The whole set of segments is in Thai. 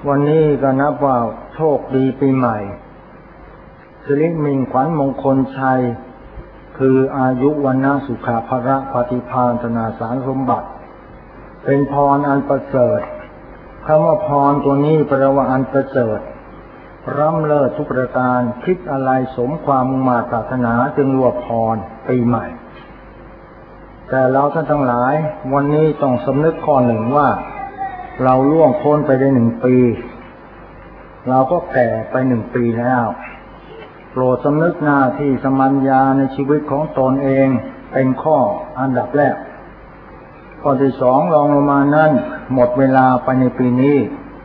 วันนี้ก็นับว่าโชคดีปีใหม่สิริมิ่งขวัญมงคลชัยคืออายุวันนะสุขภระปฏิภาณธนาสารสมบัติเป็นพรอันประเสริฐคำว่าพรตัวนี้แปลว่าอันประเสริฐร่ำเลิศทุกประการคิดอะไรสมความมุ่งมา่ปรารถนาจึงรวบพรปีใหม่แต่เราท่านทั้งหลายวันนี้ต้องสำนึกข้อหนึ่งว่าเราล่วงพ้นไปได้1 ปีเราก็แก่ไป1 ปีแล้วโปรดสำนึกหน้าที่สมัญญาในชีวิตของตนเองเป็นข้ออันดับแรกข้อที่2รองลงมานั้นหมดเวลาไปในปีนี้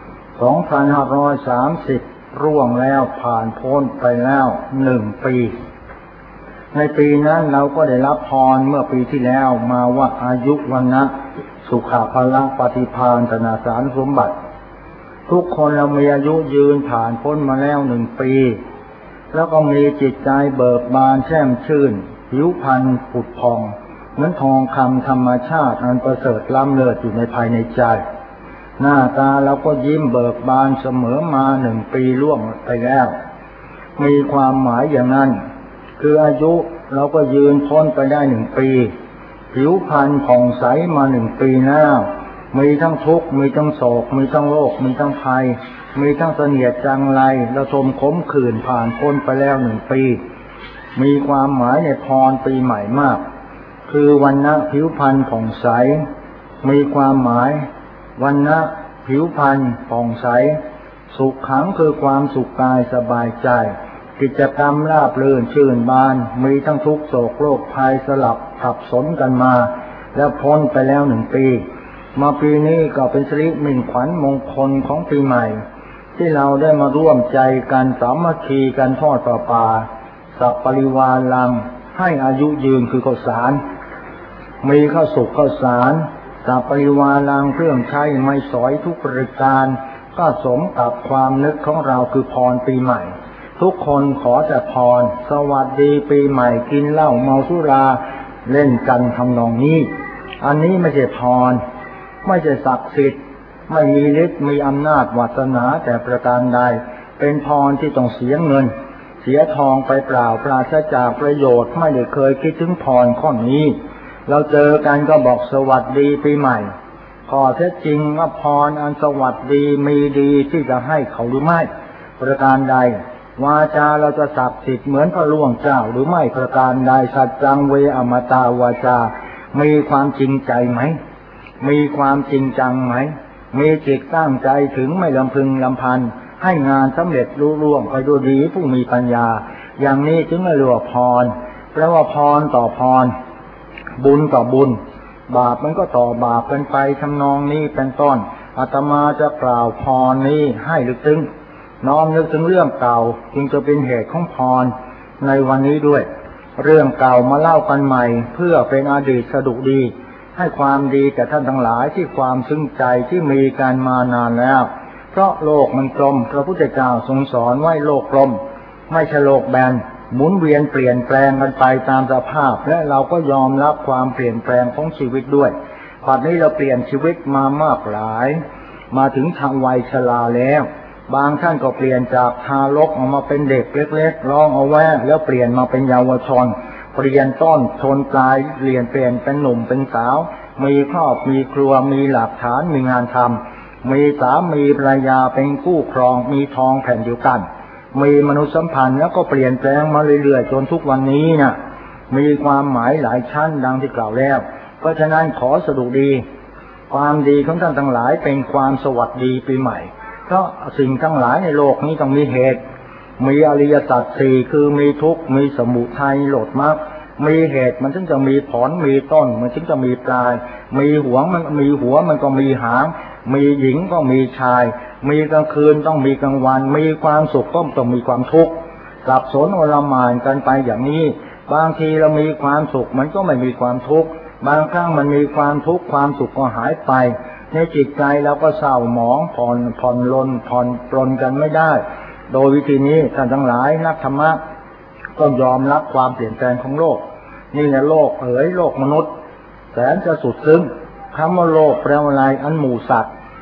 2530ร่วงแล้วผ่านพ้นไปแล้ว1 ปีในปีนั้นเราก็ได้รับพรเมื่อปีที่แล้วมาว่าอายุวันนะสุขภระปฏิภาณธนาสารสมบัติทุกคนเรามีอายุยืนผ่านพ้นมาแล้ว1 ปีแล้วก็มีจิตใจเบิกบานแช่มชื่นผิวพรรณผุดผ่องเหมือนทองคำธรรมชาติอันประเสริฐล้ำเลิศอยู่ในภายในใจหน้าตาเราก็ยิ้มเบิกบานเสมอมา1 ปีล่วงไปแล้วมีความหมายอย่างนั้นคืออายุเราก็ยืนพ้นไปได้1 ปีผิวพรรณผ่องใสมา1 ปีแล้วมีทั้งทุกข์มีทั้งโศกมีทั้งโรคมีทั้งภัยมีทั้งเสนียดจังไรระทมขมขื่นผ่านพ้นไปแล้ว1 ปีมีความหมายในพรปีใหม่มากคือวันนะผิวพรรณผ่องใสมีความหมายวันนะผิวพรรณผ่องใสสุขขังคือความสุขกายสบายใจกิจกรรมราบรื่นชื่นบานมีทั้งทุกโศกโรคภัยสลับขับสนกันมาแล้วพ้นไปแล้ว1 ปีมาปีนี้ก็เป็นสิริมิ่งขวัญมงคลของปีใหม่ที่เราได้มาร่วมใจกันสามัคคีกันทอดป่าสัพปริวารังให้อายุยืนคือข้าวสารมีข้าวสุกข้าวสารสัพปริวารังเครื่องใช้ไม้สอยทุกประการก็สมกับความนึกของเราคือพรปีใหม่ทุกคนขอแต่พรสวัสดีปีใหม่กินเหล้าเมาสุราเล่นกันทำนองนี้อันนี้ไม่ใช่พรไม่ใช่ศักดิ์สิทธิ์ไม่มีฤทธิ์มีอำนาจวาสนาแต่ประการใดเป็นพรที่ต้องเสียเงินเสียทองไปเปล่าปราศจากประโยชน์ไม่ได้เคยคิดถึงพรข้อนี้เราเจอกันก็บอกสวัสดีปีใหม่ขอแท้จริงว่าพรอันสวัสดีมีดีที่จะให้เขาหรือไม่ประการใดวาจาเราจะศักดิ์สิทธิ์เหมือนพระล่วงเจ้าหรือไม่ประการใดสัจจังเวอมตาวาจามีความจริงใจไหมมีความจริงจังไหมมีจิตตั้งใจถึงไม่ลำพึงลำพันให้งานสำเร็จลุล่วงไปด้วยดีผู้มีปัญญาอย่างนี้จึงเรียกว่าพรแปลว่าพรต่อพรบุญต่อบุญบาปมันก็ต่อบาปเป็นไปทำนองนี้เป็นต้นอาตมาจะกล่าวพรนี้ให้ลึกซึ้งน้อมนึกถึงเรื่องเก่าจึงจะเป็นเหตุของพรในวันนี้ด้วยเรื่องเก่ามาเล่ากันใหม่เพื่อเป็นอดีตสดุดีให้ความดีแก่ท่านทั้งหลายที่ความซึ้งใจที่มีการมานานแล้วเพราะโลกมันกลมพระพุทธเจ้าทรงสอนไว้โลกกลมไม่ใช่โลกแบนหมุนเวียนเปลี่ยนแปลงกันไปตามสภาพและเราก็ยอมรับความเปลี่ยนแปลงของชีวิตด้วยปัจจุบันนี้เราเปลี่ยนชีวิตมามากหลายมาถึงทางวัยชราแล้วบางท่านก็เปลี่ยนจากทารกออกมาเป็นเด็กเล็กๆร้องเอาแวะแล้วเปลี่ยนมาเป็นเยาวชนเปลี่ยนต้นชนปลายเปลี่ยนเป็นหนุ่มเป็นสาวมีครอบมีครัวมีหลักฐานมีงานทำมีสามีภรรยาเป็นคู่ครองมีทองแผ่นเดียวกันมีมนุษยสัมพันธ์แล้วก็เปลี่ยนแปลงมาเรื่อยๆจนทุกวันนี้นะมีความหมายหลายชั้นดังที่กล่าวแล้วเพราะฉะนั้นขอสรุปดีความดีของท่านทั้งหลายเป็นความสวัสดีปีใหม่เพราะสิ่งทั้งหลายในโลกนี้ต้องมีเหตุมีอริยสัจสี่คือมีทุกข์มีสมุทัยโลดมรรคมีเหตุมันถึงจะมีผลมีต้นมันถึงจะมีปลายมีหัวมันก็มีหางมีหญิงก็มีชายมีกลางคืนต้องมีกลางวันมีความสุขก็ต้องมีความทุกข์สับสนโอลหม่านกันไปอย่างนี้บางทีเรามีความสุขมันก็ไม่มีความทุกข์บางครั้งมันมีความทุกข์ความสุขก็หายไปในจิตใจเราก็เศร้าหมองผ่อนปลนกันไม่ได้โดยวิธีนี้ท่านทั้งหลายนักธรรมะต้องยอมรับความเปลี่ยนแปลงของโลกนี่แหละโลกโลกมนุษย์แสนจะสุดซึ้งคำว่าโลกแปลว่าอะไรอันหมู่สัตว์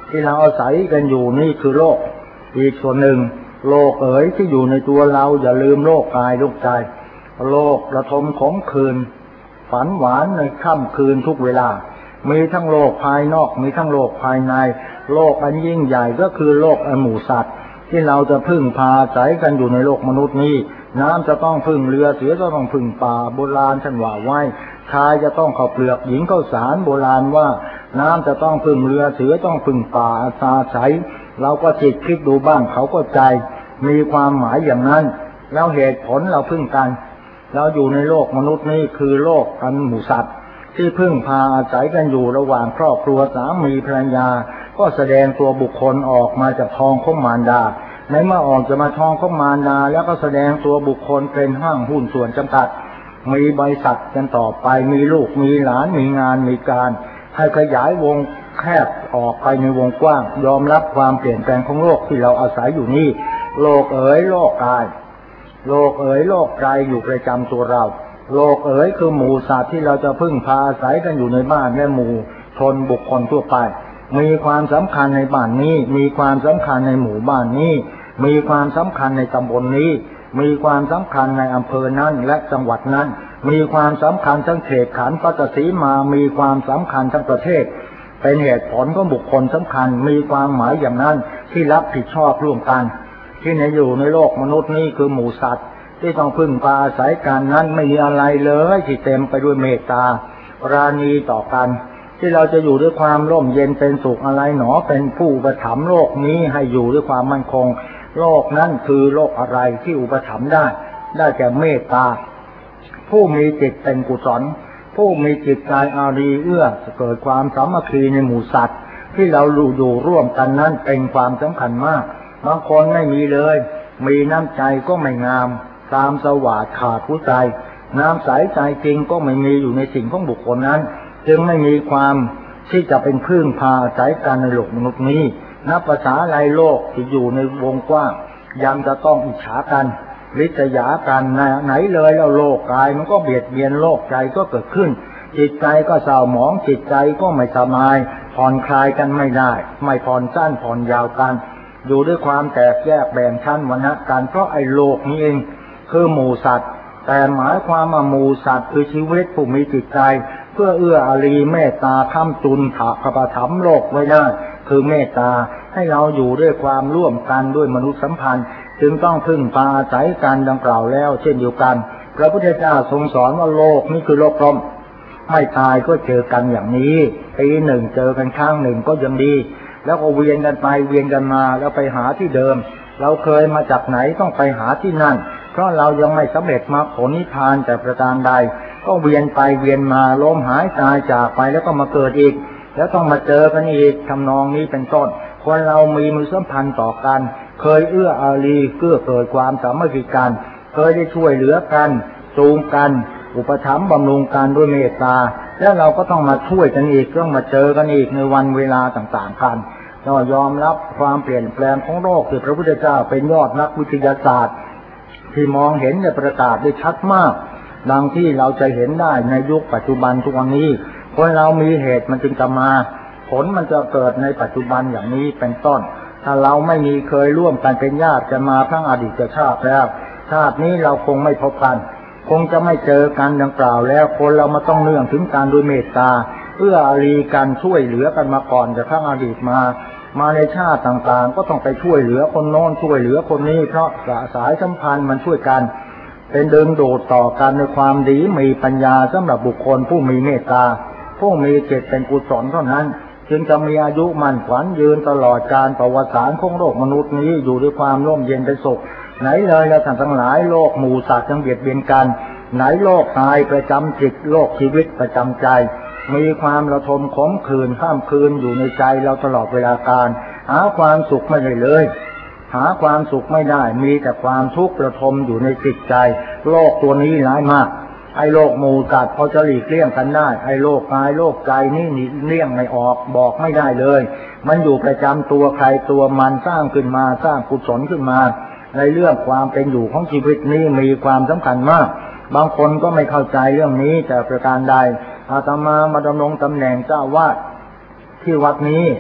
ที่เราอาศัยกันอยู่นี่คือโลกอีกส่วนหนึ่งโลกที่อยู่ในตัวเราอย่าลืมโลกกายโลกใจโลกระทมขมขื่นฝันหวานในค่ำคืนทุกเวลามีทั้งโลกภายนอกมีทั้งโลกภายในโลกอันยิ่งใหญ่ก็คือโลกอันหมู่สัตว์ที่เราจะพึ่งพาอาศัยกันอยู่ในโลกมนุษย์นี้น้ำจะต้องพึ่งเรือเสือจะต้องพึ่งป่าโบราณท่านว่าไว้ชายจะต้องข้าวเปลือกหญิงข้าวสารโบราณว่าน้ำจะต้องพึ่งเรือเสือต้องพึ่งป่าอาศัยเราก็คิดดูบ้างเขาก็ใจมีความหมายอย่างนั้นแล้วเหตุผลเราพึ่งกันเราอยู่ในโลกมนุษย์นี้คือโลกอันหมู่สัตว์ที่พึ่งพาอาศัยกันอยู่ระหว่างครอบครัวสามีภรรยาก็แสดงตัวบุคคลออกมาจากท้องของมารดาในเมื่อออกจะมาท้องของมารดาแล้วก็แสดงตัวบุคคลเป็นห้างหุ้นส่วนจำกัดมีบริษัทกันต่อไปมีลูกมีหลานมีงานมีการให้ขยายวงแคบออกไปในวงกว้างยอมรับความเปลี่ยนแปลงของโลกที่เราอาศัยอยู่นี่โลกโลกกายโลกโลกใจอยู่ประจำตัวเราโลกคือหมู่สัตว์ที่เราจะพึ่งพาอาศัยกันอยู่ในบ้านและหมู่ชนบุคคลทั่วไปมีความสำคัญในบ้านนี้มีความสำคัญในหมู่บ้านนี้มีความสำคัญในตำบลนี้มีความสำคัญในอำเภอนั้นและจังหวัดนั้นมีความสำคัญทั้งเขตขันธ์ปัตตสีมามีความสำคัญทั้งประเทศเป็นเหตุผลของบุคคลสำคัญมีความหมายอย่างนั้นที่รับผิดชอบร่วมกันที่อยู่ในโลกมนุษย์นี้คือหมู่สัตว์ที่ต้องพึ่งพาอาศัยกันนั้นไม่มีอะไรเลยที่เต็มไปด้วยเมตตาปราณีต่อกันที่เราจะอยู่ด้วยความร่มเย็นเป็นสุขอะไรหนอเป็นผู้อุปถัมภ์โลกนี้ให้อยู่ด้วยความมั่นคงโลกนั้นคือโลกอะไรที่อุปถัมภ์ได้แก่เมตตาผู้มีจิตเป็นกุศลผู้มีจิตใจอารีเอื้อจะเกิดความสามัคคีในหมู่สัตว์ที่เราอยู่ร่วมกันนั้นเป็นความสำคัญมากบางคนไม่มีเลยมีน้ำใจก็ไม่งามตามสวาดขาดผู้ใจน้ำใสใจจริงก็ไม่มีอยู่ในสิ่งของบุคคลนั้นจึงไม่มีความที่จะเป็นพึ่งพาอาศัยกันในโลกมนุษย์นี้นับภาษาอะไรโลกที่อยู่ในวงกว้างยังจะต้องอิจฉากันริษยากันไหนเลยแล้วโลกกายมันก็เบียดเบียนโลกใจก็เกิดขึ้นจิตใจก็เศร้าหมองจิตใจก็ไม่สบายผ่อนคลายกันไม่ได้ไม่ผ่อนสั้นผ่อนยาวกันอยู่ด้วยความแตกแยกแบ่งชั้นวรรณะกันเพราะไอ้โลกนี้เองคือหมู่สัตว์แต่หมายความว่าหมู่สัตว์คือชีวิตผู้มีจิตใจเพื่อเอื้ออารีเมตตาค้ำจุนถะประถัมภ์โลกไว้ได้คือเมตตาให้เราอยู่ด้วยความร่วมกันด้วยมนุษยสัมพันธ์จึงต้องพึ่งพาอาศัยกันดังกล่าวแล้วเช่นเดียวกันพระพุทธเจ้าทรงสอนว่าโลกนี้คือโลกกลมไม่ตายก็เจอกันอย่างนี้ปีหนึ่งเจอกันครั้งหนึ่งก็ยังดีแล้วก็เวียนกันไปเวียนกันมาแล้วไปหาที่เดิมเราเคยมาจากไหนต้องไปหาที่นั่นเพราะเรายังไม่สำเร็จมรรคผลนิพพานแต่ประการใดก็เวียนไปเวียนมาล้มหายตายจากไปแล้วก็มาเกิดอีกแล้วต้องมาเจอกันอีกทำนองนี้เป็นต้นคนเรามีมือสัมพันธ์ต่อกันเคยเอื้ออารีเกื้อเกิดความสามัคคีกันเคยได้ช่วยเหลือกันจูงกันอุปถัมภ์บำรุงกันด้วยเมตตาแล้วเราก็ต้องมาช่วยกันอีกต้องมาเจอกันอีกในวันเวลาต่างๆกันเรายอมรับความเปลี่ยนแปลงของโลกที่พระพุทธเจ้าเป็นยอดนักวิทยาศาสตร์ที่มองเห็นในประกาศได้ชัดมากดังที่เราจะเห็นได้ในยุคปัจจุบันทุกวันนี้คนเรามีเหตุมันจึงจะมาผลมันจะเกิดในปัจจุบันอย่างนี้เป็นต้นถ้าเราไม่มีเคยร่วมกันเป็นญาติกันมาทั้งอดีตชาติแล้วชาตินี้เราคงไม่พบกันคงจะไม่เจอกันดังกล่าวแล้วคนเรามาต้องเนื่องถึงการด้วยเมตตาเพื่ออารีกันช่วยเหลือกันมาก่อนจากทั้งอดีตมาในชาติต่างๆก็ต้องไปช่วยเหลือคนโน้นช่วยเหลือคนนี้เพราะสายสัมพันธ์มันช่วยกันเป็นดึงดูดต่อกันในความดีมีปัญญาสำหรับบุคคลผู้มีเมตตาผู้มีจิตเป็นกุศลเท่านั้นจึงจะมีอายุมั่นขวัญยืนตลอดการประวัติศาสตร์ของโลกมนุษย์นี้อยู่ด้วยความร่มเย็นเป็นสุขไหนเลยเราท่านทั้งหลายโลกหมู่สัตว์ยังเบียดเบียนกันไหนโลกกายประจำจิตโลกชีวิตประจำใจมีความระทมขมขื่นข้ามคืนอยู่ในใจเราตลอดเวลาการหาความสุขไม่ได้เลยหาความสุขไม่ได้มีแต่ความทุกข์ระทมอยู่ในจิตใจโลกตัวนี้ร้ายมากไอ้โลกหมู่สัตว์พอจะหลีกเลี่ยงกันได้ไอ้โลกกายโลกใจนี่เลี่ยงไม่ออกบอกไม่ได้เลยมันอยู่ประจำตัวใครตัวมันสร้างขึ้นมาสร้างกุศลขึ้นมาในเรื่องความเป็นอยู่ของชีวิตนี้มีความสำคัญมากบางคนก็ไม่เข้าใจเรื่องนี้แต่ประการใดอาตมาดำรงตำแหน่งเจ้าวาดที่วัดนี้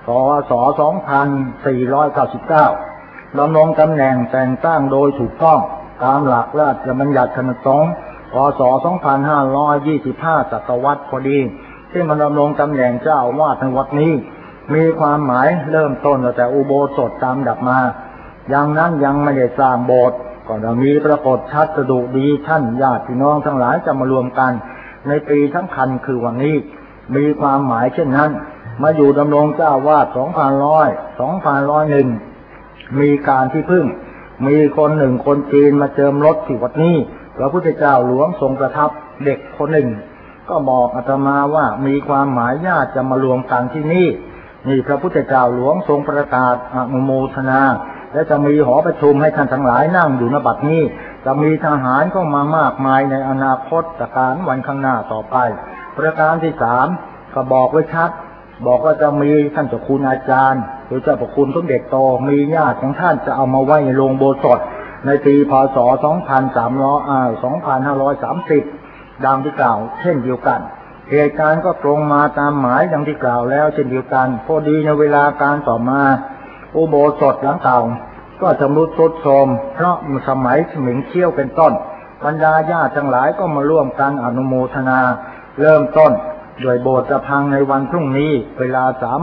ศ2499ดำรงตำแหน่งแต่งตั้งโดยถูกต้องตามหลักราชบัญญัติคณะสงฆ์พ.ศ. 2525 ศตวรรษพอดีที่มาดำรงตำแหน่งเจ้าอาวาสในวัดนี้มีความหมายเริ่มต้นตั้งแต่อุโบสถตามดับมาอย่างนั้นยังไม่ได้สร้างโบสถ์ก็จะมีปรากฏชัดสดุดีท่านญาติพี่น้องทั้งหลายจะมารวมกันในปีสำคัญคือวันนี้มีความหมายเช่นนั้นมาอยู่ดำรงเจ้าวาด2501มีการที่พึ่งมีคนหนึ่งคนจีนมาเจิมรถที่วัดนี้พระพุทธเจ้าหลวงทรงประทับเด็กคนหนึ่งก็บอกอาตมาว่ามีความหมายญาติจะมารวมกันที่นี่นี่พระพุทธเจ้าหลวงทรงประกาศอนุโมทนาและจะมีหอประชุมให้ท่านทั้งหลายนั่งอยู่ณบัดนี้จะมีทหารก็มามากมายในอนาคตการวันข้างหน้าต่อไปประการที่3ก็บอกไว้ชัดบอกว่าจะมีท่านเจ้าคุณอาจารย์หรือเจ้าพระคุณสมเด็จโตมีญาติของท่านจะเอามาไว้ในโรงโบสถในปีพ.ศ. 2530ดังที่กล่าวเช่นเดียวกันเหตุการณ์ก็ตรงมาตามหมายดังที่กล่าวแล้วเช่นเดียวกันพอดีในเวลาการต่อมาอุโบสถหลังเก่าก็ชำรุดทรุดโทรมเพราะสมัยสมิงเชี่ยวเป็นต้นบรรดาญาติทั้งหลายก็มาร่วมกันอนุโมทนาเริ่มต้นโดยโบสถ์จะพังในวันพรุ่งนี้เวลา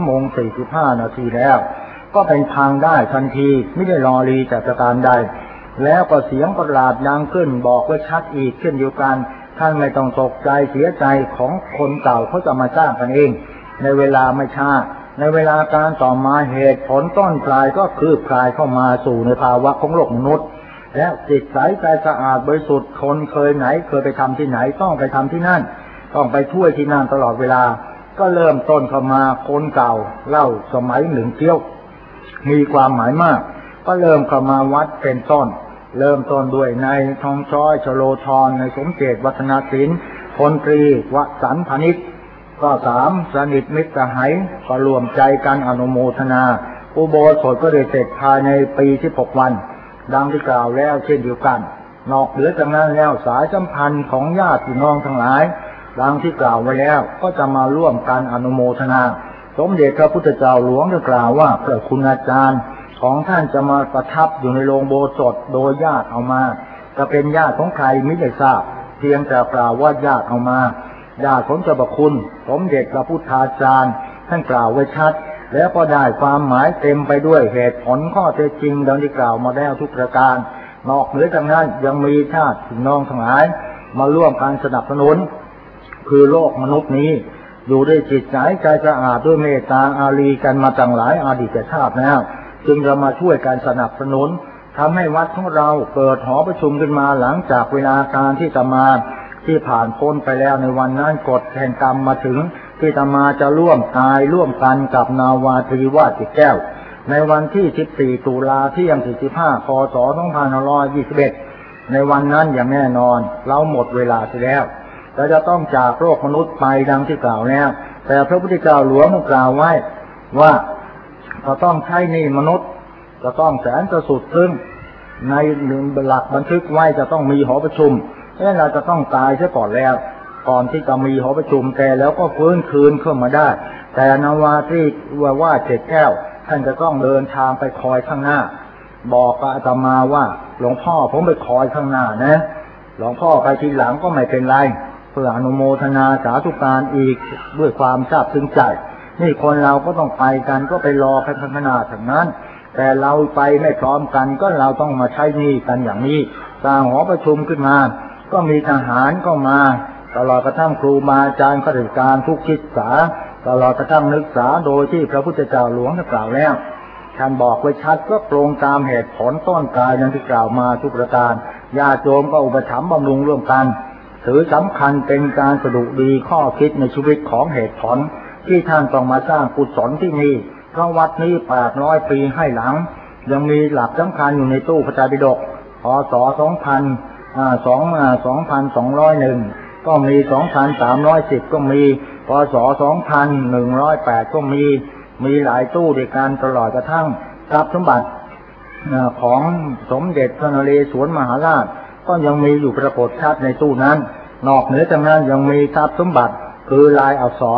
3:45 นาทีแล้วก็เป็นพังได้ทันทีไม่ได้รอรีจากประการใดแล้วก็เสียงประหลาดดังขึ้นบอกไว้ชัดอีกเช่นเดียวกันท่านไม่ต้องตกใจเสียใจของคนเก่าเขาจะมาสร้างกันเองในเวลาไม่ช้าในเวลาการต่อมาเหตุผลต้นปลายก็คือคลายเข้ามาสู่ในภาวะของโลกมนุษย์และจิตใสใจสะอาดบริสุทธิ์คนเคยไหนเคยไปทำที่ไหนต้องไปทำที่นั่นต้องไปช่วยที่นั่นตลอดเวลาก็เริ่มต้นเข้ามาคนเก่าเล่าสมัยหนึ่งเที่ยวมีความหมายมากก็เริ่มเข้ามาวัดเป็นต้นเริ่มต้นด้วยนายทองช้อยชโลธรในสมเจตวัฒนศิลป์พลตรีวสันต์พนิชก็3สนิทมิตรสหายก็รวมใจกันอนุโมทนาอุโบสถก็ได้เสร็จภายในปี16 วันดังที่กล่าวแล้วเช่นเดียวกันนอกเหนือจากนั้นแล้วสายสัมพันธ์ของญาติพี่น้องทั้งหลายดังที่กล่าวไว้แล้วก็จะมาร่วมกันอนุโมทนาสมเด็จพระพุทธเจ้าหลวงได้กล่าวว่าพระคุณอาจารย์ของท่านจะมาประทับอยู่ในโรงโบสถโดยญาติเอามาจะเป็นญาติของใครไม่ได้ทราบเพียงแต่กล่าวว่าญาติเอามาญาติของเจ้าพระคุณสมเด็จพระพุทธาจารย์ท่านกล่าวไว้ชัดแล้วก็ได้ความหมายเต็มไปด้วยเหตุผลข้อเท็จจริงดังที่กล่าวมาแล้วทุกประการนอกเหนือจากนั้นยังมีญาติพี่น้องทั้งหลายมาร่วมการสนับสนุนคือโลกมนุษย์นี้อยู่ด้วยจิตใจใจสะอาดด้วยเมตตาอารีกันมาตั้งหลายอดีตชาติแล้วจึงจะมาช่วยการสนับสนุนทำให้วัดของเราเกิดหอประชุมขึ้นมาหลังจากเวลาการที่จะมาที่ผ่านพ้นไปแล้วในวันนั้นกฎแห่งกรรมมาถึงที่จะมาจะร่วมตายร่วมกันกับนาวาตรีวาดจิตแก้วในวันที่14 ตุลาเที่ยง45 พ.ศ. 2521ในวันนั้นอย่างแน่นอนเราหมดเวลาไปแล้วเราจะต้องจากโลกมนุษย์ไปดังที่กล่าวแล้วแต่พระพุทธเจ้าหลวงกล่าวไว้ว่าเราต้องใช้นี่มนุษย์จะต้องแสนจะสุดซึ่งในหลักบันทึกไว้จะต้องมีหอประชุมเราจะต้องตายซะก่อนแล้วก่อนที่จะมีหอประชุมแต่แล้วก็ฟื้นคืนขึ้นมาได้แต่นาวาตรีว่าเจ็ดแก้วท่านจะต้องเดินทางไปคอยข้างหน้าบอกกับอาตมาว่าหลวงพ่อผมไปคอยข้างหน้านะหลวงพ่อไปทีหลังก็ไม่เป็นไรเพื่ออนุโมทนาสาธุการอีกด้วยความซาบซึ้งใจนี่คนเราก็ต้องไปกันก็ไปรอไปข้างหน้าถึงนั้นแต่เราไปไม่พร้อมกันก็เราต้องมาใช้หนี้กันอย่างนี้สร้างหอประชุมขึ้นมาก็มีทหารก็มาตลอดกระทั่งครูบาอาจารย์ข้าราชการทุกศึกษาตลอดกระทั่งนักศึกษาโดยที่พระพุทธเจ้าหลวงได้กล่าวแล้วท่านบอกไว้ชัดก็ตรงตามเหตุผลต้นกายดังที่กล่าวมาทุกประการญาติโยมก็อุปถัมภ์บำรุงร่วมกันถือสำคัญเป็นการสดุดีข้อคิดในชีวิตของเหตุผลที่ท่านต้องมาสร้างกุศลที่นี่เพราะวัดนี้800 ปีให้หลังยังมีหลักสำคัญอยู่ในตู้พระไตรปิฎกพ.ศ. 2201ก็มี2310ก็มีพ.ศ. 2108ก็มีหลายตู้ด้วยกันตลอดกระทั่งทรัพย์สมบัติของสมเด็จพระนเรศวรมหาราชก็ยังมีอยู่ปรากฏชัดในตู้นั้นนอกเหนือจากนั้นยังมีทรัพย์สมบัติคือลายอักษร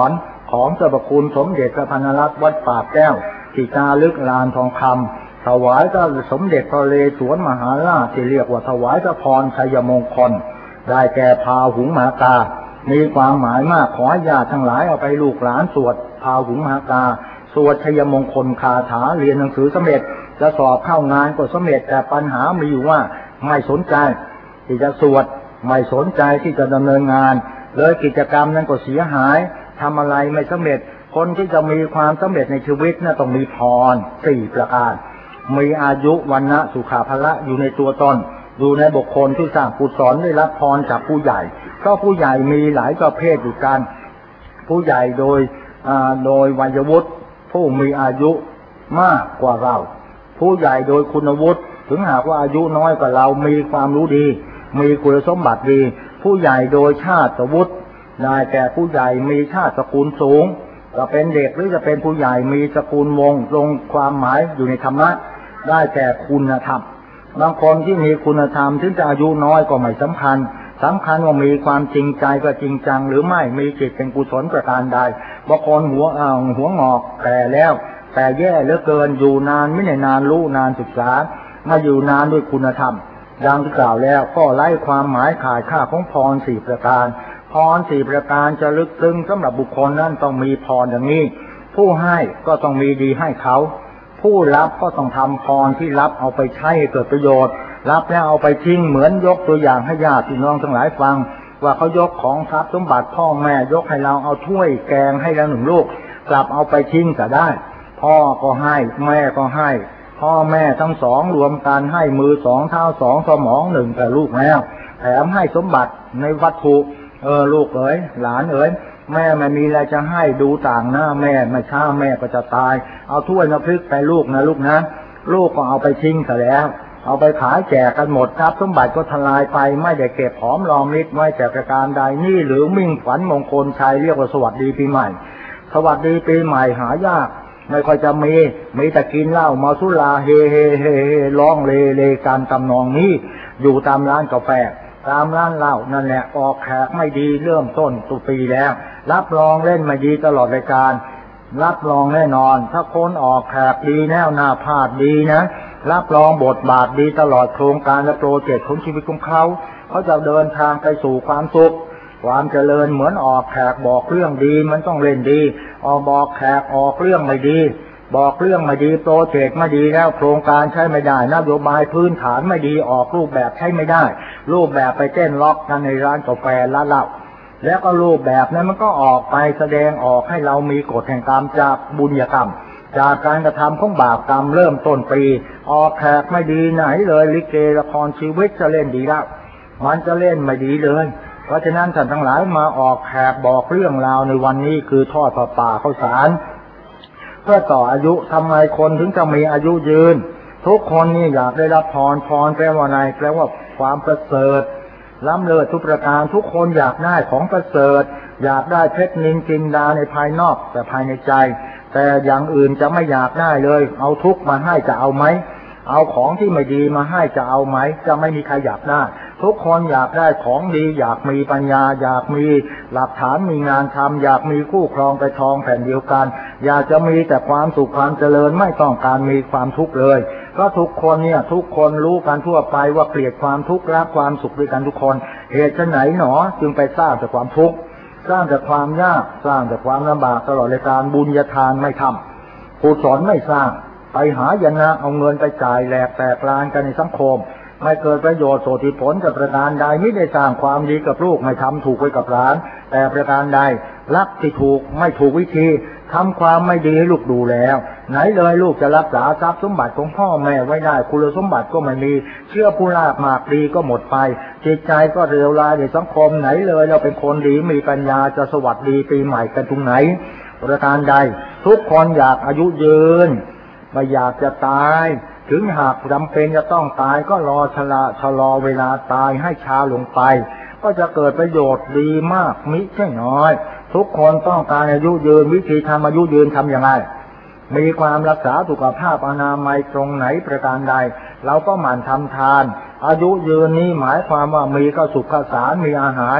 ของเจ้าพระคุณสมเด็จพระพันรัตน์วัดปากแก้วที่จารึกลานทองคำถวายก็สมเด็จพระนเรศวรมหาราชที่เรียกว่าถวายพระพรชัยมงคลได้แก่พาหุงมหากามีความหมายมากขอญาติทั้งหลายเอาไปลูกหลานสวดพาหุงมหากาสวดชัยมงคลคาถาเรียนหนังสือสำเร็จจะสอบเข้างานก็สำเร็จแต่ปัญหามีอยู่ว่าไม่สนใจที่จะสวดไม่สนใจที่จะดำเนินงานเลยกิจกรรมนั้นก็เสียหายทำอะไรไม่สำเร็จคนที่จะมีความสำเร็จในชีวิตน่ะต้องมีพร4ประการมีอายุวันนะสุขภละอยู่ในตัวตนอยู่ในบุคคลที่สร้างกุศลได้รับพรจากผู้ใหญ่ก็ผู้ใหญ่มีหลายประเภทอยู่กันผู้ใหญ่โดยวัยวุฒิผู้มีอายุมากกว่าเราผู้ใหญ่โดยคุณวุฒิถึงหากว่าอายุน้อยกว่าเรามีความรู้ดีมีคุณสมบัติดีผู้ใหญ่โดยชาติวุฒิได้แก่ผู้ใหญ่มีชาติสกุลสูงจะเป็นเด็กหรือจะเป็นผู้ใหญ่มีสกุลวงลงความหมายอยู่ในธรรมะได้แก่คุณธรรมบางคนที่มีคุณธรรมถึงจะอายุน้อยก็ไม่สำคัญว่ามีความจริงใจก็จริงจังหรือไม่มีจิตเป็นกุศลประการใดบางคนหัวงอกแต่แล้วแต่แย่เหลือเกินอยู่นานไม่ได้นานรู้นานศึกษามาอยู่นานด้วยคุณธรรมดังที่กล่าวแล้วก็ไล่ความหมายขาดค่าของพร4ประการพร4ประการจะลึกซึ้งสำหรับบุคคลนั้นต้องมีพรอย่างนี้ผู้ให้ก็ต้องมีดีให้เขาผู้รับก็ต้องทำพรที่รับเอาไปใช้ให้เกิดประโยชน์รับแล้วเอาไปทิ้งเหมือนยกตัวอย่างให้ญาติพี่น้องทั้งหลายฟังว่าเขายกของทรัพย์สมบัติพ่อแม่ยกให้เราเอาถ้วยแกงให้แล้ว1 ลูกกลับเอาไปทิ้งก็ได้พ่อก็ให้แม่ก็ให้พ่อแม่ทั้งสองรวมกันให้มือ2เท้า2สมอง1แต่ลูกแล้วแถมให้สมบัติในวัตถุลูกเอ๋ยหลานเอ๋ยแม่ไม่มีอะไรจะให้ดูต่างหน้าแม่ไม่ช้าแม่ก็จะตายเอาถ้วยน้ำพริกไปลูกนะลูกนะลูกก็เอาไปทิ้งซะแล้วเอาไปขายแจกกันหมดทรัพย์สมบัติก็ทลายไปไม่ได้เก็บหอมรอมริบไว้แจกประการใดนี่หรือมิ่งขวัญมงคลชัยเรียกว่าสวัสดีปีใหม่สวัสดีปีใหม่หายากไม่ค่อยจะมีแต่กินเหล้าเมาสุราเฮร้องเลการตำนองนี้อยู่ตามร้านกาแฟตามร้านเหล้านั่นแหละออกแขกไม่ดีเริ่มต้นตุปีแล้วรับรองเล่นไม่ดีตลอดรายการรับรองแน่นอนถ้าคนออกแขกดีแน่วหน้าพาดดีนะรับรองบทบาทดีตลอดโครงการและโปรเจกต์ของชีวิตของเขาจะเดินทางไปสู่ความสุขความเจริญเหมือนออกแขกบอกเรื่องดีมันต้องเล่นดีบอกแขกออกเรื่องไม่ดีบอกเรื่องไม่ดีโปรเจกต์ไม่ดีแล้วโครงการใช้ไม่ได้นโยบายพื้นฐานไม่ดีออกรูปแบบใช้ไม่ได้รูปแบบไปเต้นล็อกกันในร้านกาแฟร้านเหล้าแล้วก็รูปแบบนั้นมันก็ออกไปแสดงออกให้เรามีกฎแห่งกรรมจากบุญญกรรมจากการกระทำของบาปกรรมเริ่มต้นปีออกแขกไม่ดีไหนเลยลิเกละครชีวิตจะเล่นดีแล้วมันจะเล่นไม่ดีเลยเพราะฉะนั้นท่านทั้งหลายมาออกแขกบอกเรื่องราวในวันนี้คือทอดผ้าป่าข้าวสารเพื่อต่ออายุทำไมคนถึงจะมีอายุยืนทุกคนนี่อยากได้รับพรแปลว่าอะไรแปลว่าความประเสริฐล้ำเลิศทุกประการทุกคนอยากได้ของประเสริฐอยากได้เพชรนินจินดาในภายนอกแต่ภายในใจแต่อย่างอื่นจะไม่อยากได้เลยเอาทุกมาให้จะเอาไหมเอาของที่ไม่ดีมาให้จะเอาไหมจะไม่มีใครอยากได้ทุกคนอยากได้ของดีอยากมีปัญญาอยากมีหลักฐานมีงานทำอยากมีคู่ครองไปทองแผ่นเดียวกันอยากจะมีแต่ความสุขความเจริญไม่ต้องการมีความทุกข์เลยเพราะทุกคนเนี่ยทุกคนรู้กันทั่วไปว่าเกลียดความทุกข์รักความสุขด้วยกันทุกคนเหตุไหนหนอจึงไปสร้างแต่ความทุกข์สร้างแต่ความยากสร้างแต่ความลำบากตลอดรายการบุญญาทานไม่ทำกุศลไม่สร้างไปหายนะเอาเงินไปจ่ายแหลกแตกลานกันในสังคมไม่เกิดประโยชน์โสติผลกับประการใดไม่ได้สร้างความดีกับลูกไม่ทำถูกไว้กับหลานแต่ประการใดรักที่ถูกไม่ถูกวิธีทำความไม่ดีให้ลูกดูแล้วไหนเลยลูกจะรักษาทรัพย์สมบัติของพ่อแม่ไว้ได้คุณสมบัติก็ไม่มีเชื่อผู้ลาภมากดีก็หมดไปจิตใจก็เร็วรายในสังคมไหนเลยเราเป็นคนดีมีปัญญาจะสวัสดีปีใหม่กันตรงไหนประการใดทุกคนอยากอายุยืนไม่อยากจะตายถึงหากจำเป็นจะต้องตายก็รอชะลอเวลาตายให้ช้าลงไปก็จะเกิดประโยชน์ดีมากมิใช่น้อยทุกคนต้องการอายุยืนวิธีทำอายุยืนทำอย่างไรมีความรักษาสุขภาพอนามัยตรงไหนประการใดเราก็หมั่นทำทานอายุยืนนี้หมายความว่ามีข้าวสุขข้าวสารมีอาหาร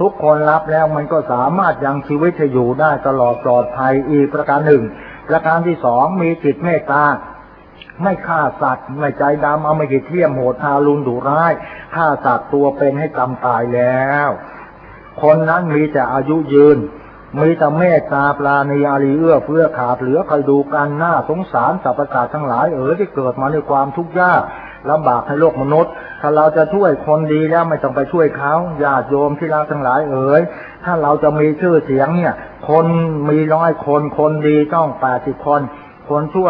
ทุกคนรับแล้วมันก็สามารถยังชีวิตให้อยู่ได้ตลอดปลอดภัยอีกประการหนึ่งประการที่สองมีจิตเมตตาไม่ฆ่าสัตว์ไม่ใจดำเอาไม่เที่ยมโหดทารุณดุร้ายฆ่าสัตว์ตัวเป็นให้จำตายแล้วคนนั้นมีแต่อายุยืนมีแต่เมตตาปราณีอารีเอื้อเฟื้อขาดเหลือใครดูกันหน้าสงสารสรรพสัตว์ทั้งหลายที่เกิดมาในความทุกข์ยากลำบากในโลกมนุษย์ถ้าเราจะช่วยคนดีแล้วไม่ต้องไปช่วยเขาญาติโยมที่รักทั้งหลายถ้าเราจะมีชื่อเสียงเนี่ยคนมี100 คนคนดีต้อง80 คนคนชั่ว